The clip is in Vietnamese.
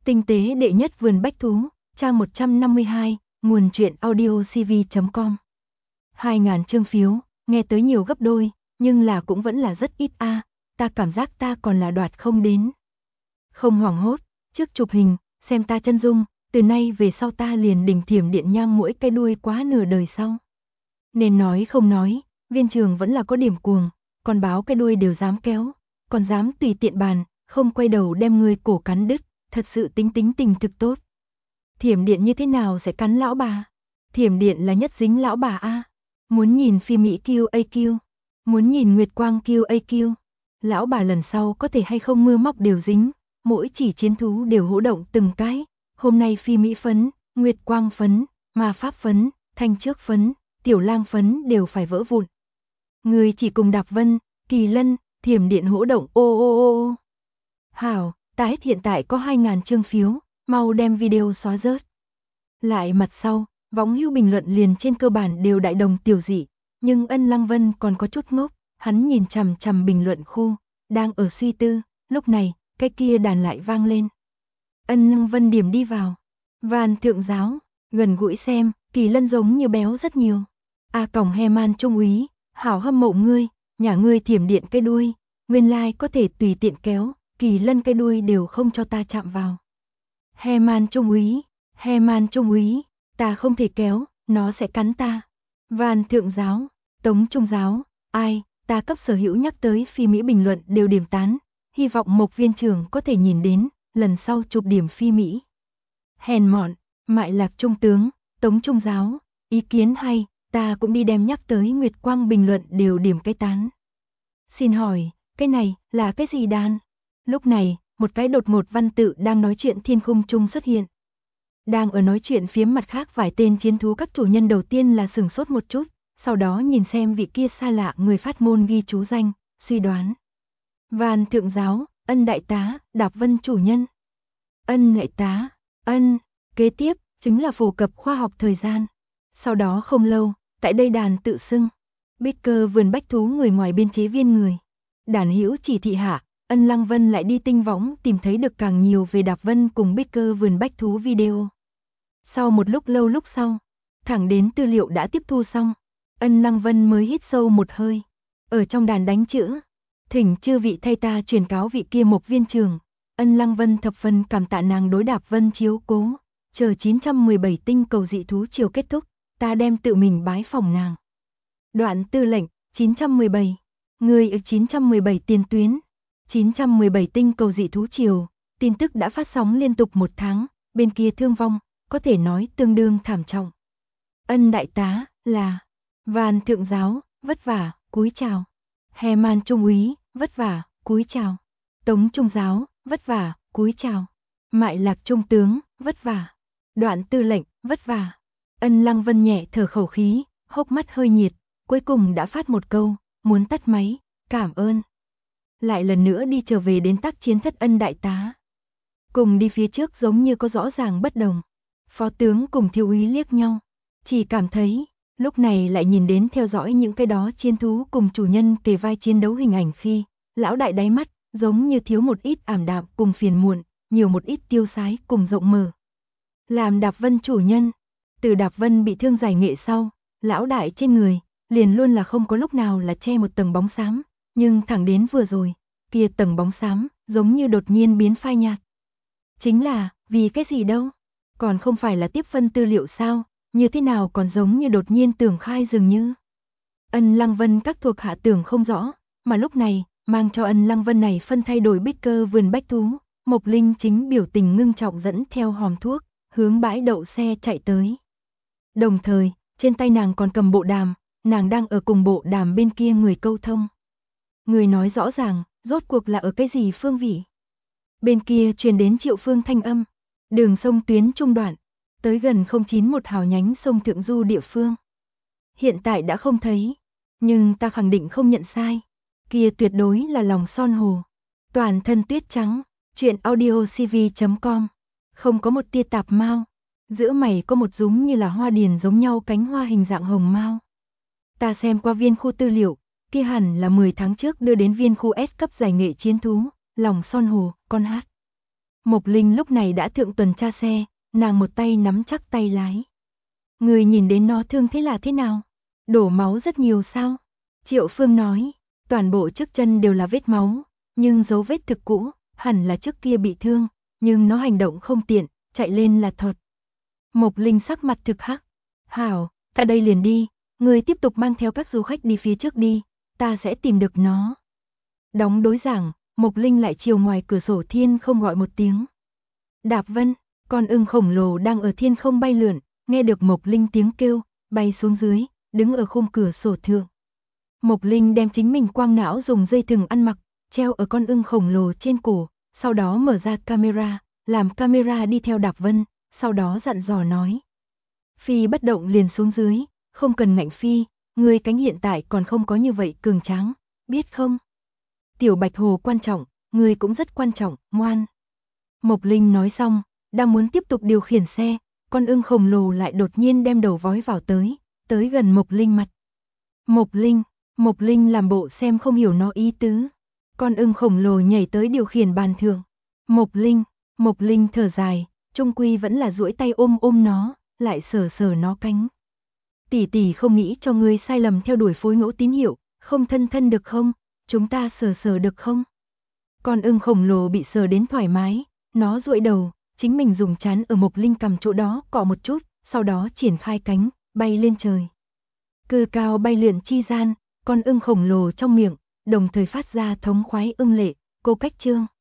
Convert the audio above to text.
Tinh tế đệ nhất vườn bách thú, trang 152, nguồn truyện audiocv.com. 2.000 chương phiếu, nghe tới nhiều gấp đôi, nhưng là cũng vẫn là rất ít a. Ta cảm giác ta còn là đoạt không đến. Không hoảng hốt, trước chụp hình, xem ta chân dung, từ nay về sau ta liền đình thiểm điện nhang mỗi cái đuôi quá nửa đời sau. Nên nói không nói, viên trường vẫn là có điểm cuồng, còn báo cái đuôi đều dám kéo, còn dám tùy tiện bàn, không quay đầu đem người cổ cắn đứt, thật sự tính tình thực tốt. Thiểm điện như thế nào sẽ cắn lão bà? Thiểm điện là nhất dính lão bà a. Muốn nhìn phi Mỹ QAQ, muốn nhìn Nguyệt Quang QAQ. Lão bà lần sau có thể hay không mưa móc đều dính, mỗi chỉ chiến thú đều hỗ động từng cái. Hôm nay phi Mỹ phấn, Nguyệt Quang phấn, ma pháp phấn, thanh trước phấn, tiểu lang phấn đều phải vỡ vụn. Người chỉ cùng Đạp Vân, Kỳ Lân, thiểm điện hỗ động ô. Hảo, ta hết hiện tại có 2.000 chương phiếu, mau đem video xóa rớt. Lại mặt sau, võng hưu bình luận liền trên cơ bản đều đại đồng tiểu dị, nhưng Ân Lăng Vân còn có chút ngốc, hắn nhìn chằm chằm bình luận khu, đang ở suy tư, lúc này, cái kia đàn lại vang lên. Ân Lăng Vân điểm đi vào. Van thượng giáo, gần gũi xem, Kỳ Lân giống như béo rất nhiều. He-man trung úy, hảo hâm mộ ngươi, nhà ngươi thiểm điện cái đuôi, nguyên lai có thể tùy tiện kéo, Kỳ Lân cái đuôi đều không cho ta chạm vào. He-man trung úy, ta không thể kéo, nó sẽ cắn ta. Van thượng giáo, Tống trung giáo, ai, ta cấp sở hữu nhắc tới phi Mỹ bình luận đều điểm tán, hy vọng Mộc viên trưởng có thể nhìn đến, lần sau chụp điểm phi Mỹ. Hèn mọn, Mại Lạc trung tướng, Tống trung giáo, ý kiến hay, ta cũng đi đem nhắc tới Nguyệt Quang bình luận đều điểm cái tán. Xin hỏi, cái này là cái gì đàn? Lúc này, một cái đột ngột văn tự đang nói chuyện thiên khung trung xuất hiện. Đang ở nói chuyện phía mặt khác vài tên chiến thú các chủ nhân đầu tiên là sửng sốt một chút, sau đó nhìn xem vị kia xa lạ người phát ngôn ghi chú danh, suy đoán. Van thượng giáo, Ân đại tá, Đạp Vân chủ nhân. Ân đại tá, Ân, kế tiếp, chính là phổ cập khoa học thời gian. Sau đó không lâu, tại đây đàn tự xưng. Baker vườn bách thú người ngoài biên chế viên người. Đàn hữu chỉ thị hạ, Ân Lăng Vân lại đi tinh võng tìm thấy được càng nhiều về Đạp Vân cùng Baker vườn bách thú video. Sau một lúc lâu lúc sau, thẳng đến tư liệu đã tiếp thu xong, Ân Lăng Vân mới hít sâu một hơi. Ở trong đàn đánh chữ, thỉnh chư vị thay ta truyền cáo vị kia Mộc viên trưởng. Ân Lăng Vân thập phần cảm tạ nàng đối Đạp Vân chiếu cố. Chờ 917 tinh cầu dị thú chiều kết thúc, ta đem tự mình bái phỏng nàng. Đoạn tư lệnh, 917. Người ở 917 tiền tuyến. 917 tinh cầu dị thú chiều, tin tức đã phát sóng liên tục 1 tháng, bên kia thương vong, có thể nói tương đương thảm trọng. Ân đại tá, là Van thượng giáo, vất vả, cúi chào. He-man trung úy, vất vả, cúi chào. Tống trung giáo, vất vả, cúi chào. Mại Lạc trung tướng, vất vả. Đoạn tư lệnh, vất vả. Ân Lăng Vân nhẹ thở khẩu khí, hốc mắt hơi nhiệt, cuối cùng đã phát một câu, muốn tắt máy, cảm ơn. Lại lần nữa đi trở về đến tác chiến thất Ân đại tá. Cùng đi phía trước giống như có rõ ràng bất đồng. Phó tướng cùng thiếu úy liếc nhau, chỉ cảm thấy, lúc này lại nhìn đến theo dõi những cái đó chiến thú cùng chủ nhân kề vai chiến đấu hình ảnh khi, lão đại đáy mắt, giống như thiếu một ít ảm đạm cùng phiền muộn, nhiều một ít tiêu sái cùng rộng mở. Làm Đạp Vân chủ nhân, từ Đạp Vân bị thương giải nghệ sau, lão đại trên người, liền luôn là không có lúc nào là che một tầng bóng xám, nhưng thẳng đến vừa rồi, kia tầng bóng xám, giống như đột nhiên biến phai nhạt. Chính là, vì cái gì đâu? Còn không phải là tiếp phân tư liệu sao, như thế nào còn giống như đột nhiên tưởng khai dường như. Ân Lăng Vân các thuộc hạ tưởng không rõ, mà lúc này, mang cho Ân Lăng Vân này phân thay đổi Baker vườn bách thú, Mộc Linh chính biểu tình ngưng trọng dẫn theo hòm thuốc, hướng bãi đậu xe chạy tới. Đồng thời, trên tay nàng còn cầm bộ đàm, nàng đang ở cùng bộ đàm bên kia người câu thông. Người nói rõ ràng, rốt cuộc là ở cái gì phương vị. Bên kia truyền đến Triệu Phương thanh âm, đường sông tuyến trung đoạn, tới gần 091 hào nhánh sông Thượng Du địa phương. Hiện tại đã không thấy, nhưng ta khẳng định không nhận sai. Kia tuyệt đối là lòng son hồ. Toàn thân tuyết trắng, truyện audiocv.com. Không có một tia tạp mao. Giữa mày có một dúm như là hoa điền giống nhau cánh hoa hình dạng hồng mao. Ta xem qua viên khu tư liệu, kia hẳn là 10 tháng trước đưa đến viên khu S cấp giải nghệ chiến thú, lòng son hồ, con hát. Mộc Linh lúc này đã thượng tuần tra xe, nàng một tay nắm chắc tay lái. Người nhìn đến nó thương thế là thế nào? Đổ máu rất nhiều sao? Triệu Phương nói, toàn bộ trước chân đều là vết máu, nhưng dấu vết thực cũ, hẳn là trước kia bị thương, nhưng nó hành động không tiện, chạy lên là thọt. Mộc Linh sắc mặt thực hắc. Hảo, ta đây liền đi, người tiếp tục mang theo các du khách đi phía trước đi, ta sẽ tìm được nó. Đóng đối giảng, Mộc Linh lại chiều ngoài cửa sổ thiên không gọi một tiếng. Đạp Vân, con ưng khổng lồ đang ở thiên không bay lượn, nghe được Mộc Linh tiếng kêu, bay xuống dưới, đứng ở khung cửa sổ thượng. Mộc Linh đem chính mình quang não dùng dây thừng ăn mặc, treo ở con ưng khổng lồ trên cổ, sau đó mở ra camera, làm camera đi theo Đạp Vân, sau đó dặn dò nói. Phi bất động liền xuống dưới, không cần ngạnh phi, người cánh hiện tại còn không có như vậy cường tráng, biết không? Tiểu Bạch Hồ quan trọng, người cũng rất quan trọng, ngoan. Mộc Linh nói xong, đang muốn tiếp tục điều khiển xe, con ưng khổng lồ lại đột nhiên đem đầu vói vào tới gần Mộc Linh mặt. Mộc Linh làm bộ xem không hiểu nó ý tứ. Con ưng khổng lồ nhảy tới điều khiển bàn thượng. Mộc Linh thở dài, trung quy vẫn là duỗi tay ôm nó, lại sờ sờ nó cánh. Tỷ tỷ không nghĩ cho ngươi sai lầm theo đuổi phối ngẫu tín hiệu, không thân được không? Chúng ta sờ sờ được không? Con ưng khổng lồ bị sờ đến thoải mái, nó duỗi đầu, chính mình dùng trán ở Mộc Linh cầm chỗ đó cọ một chút, sau đó triển khai cánh, bay lên trời. Cư cao bay lượn chi gian, con ưng khổng lồ trong miệng, đồng thời phát ra thống khoái ưng lệ, cô cách trương.